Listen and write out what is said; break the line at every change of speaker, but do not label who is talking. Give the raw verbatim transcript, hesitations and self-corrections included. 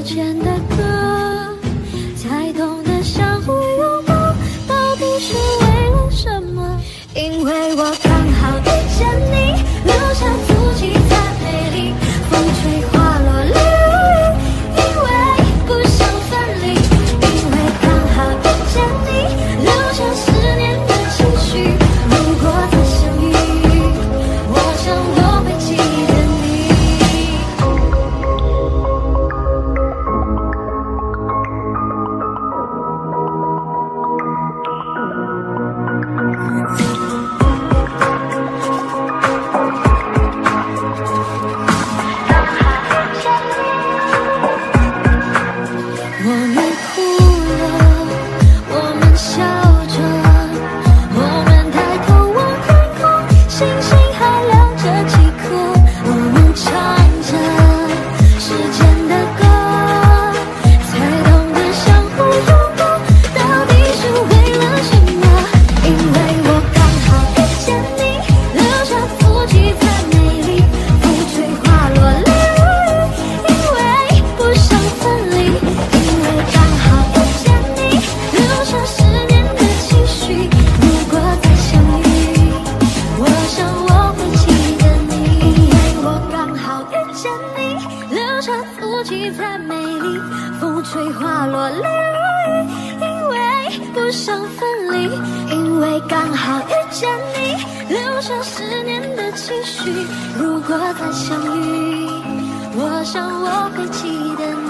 间的歌，才懂得相互拥抱到底是为了什么。因为我刚好遇见你，留下足迹再美丽，风吹花落泪如雨，因为不想分离。因为刚好遇见你，留下思念的情绪，如果再相遇，我想我会记得你。我们哭了，我们笑着，我们抬头望天空，星星还亮着几颗，我们唱着时间的歌，才懂得相互拥抱到底是为了什么。因为我刚好遇见你，留下足迹再美丽，风吹花落泪如雨，因为不想分离。因为刚好遇见你，留下思念的情绪，如果再相遇，我想我会记得你。因为我刚好遇见你，留下足迹再美丽，风吹花落泪如雨，因为不想分离。因为刚好遇见你，留下思念的情绪，如果再相遇，我想我会记得你。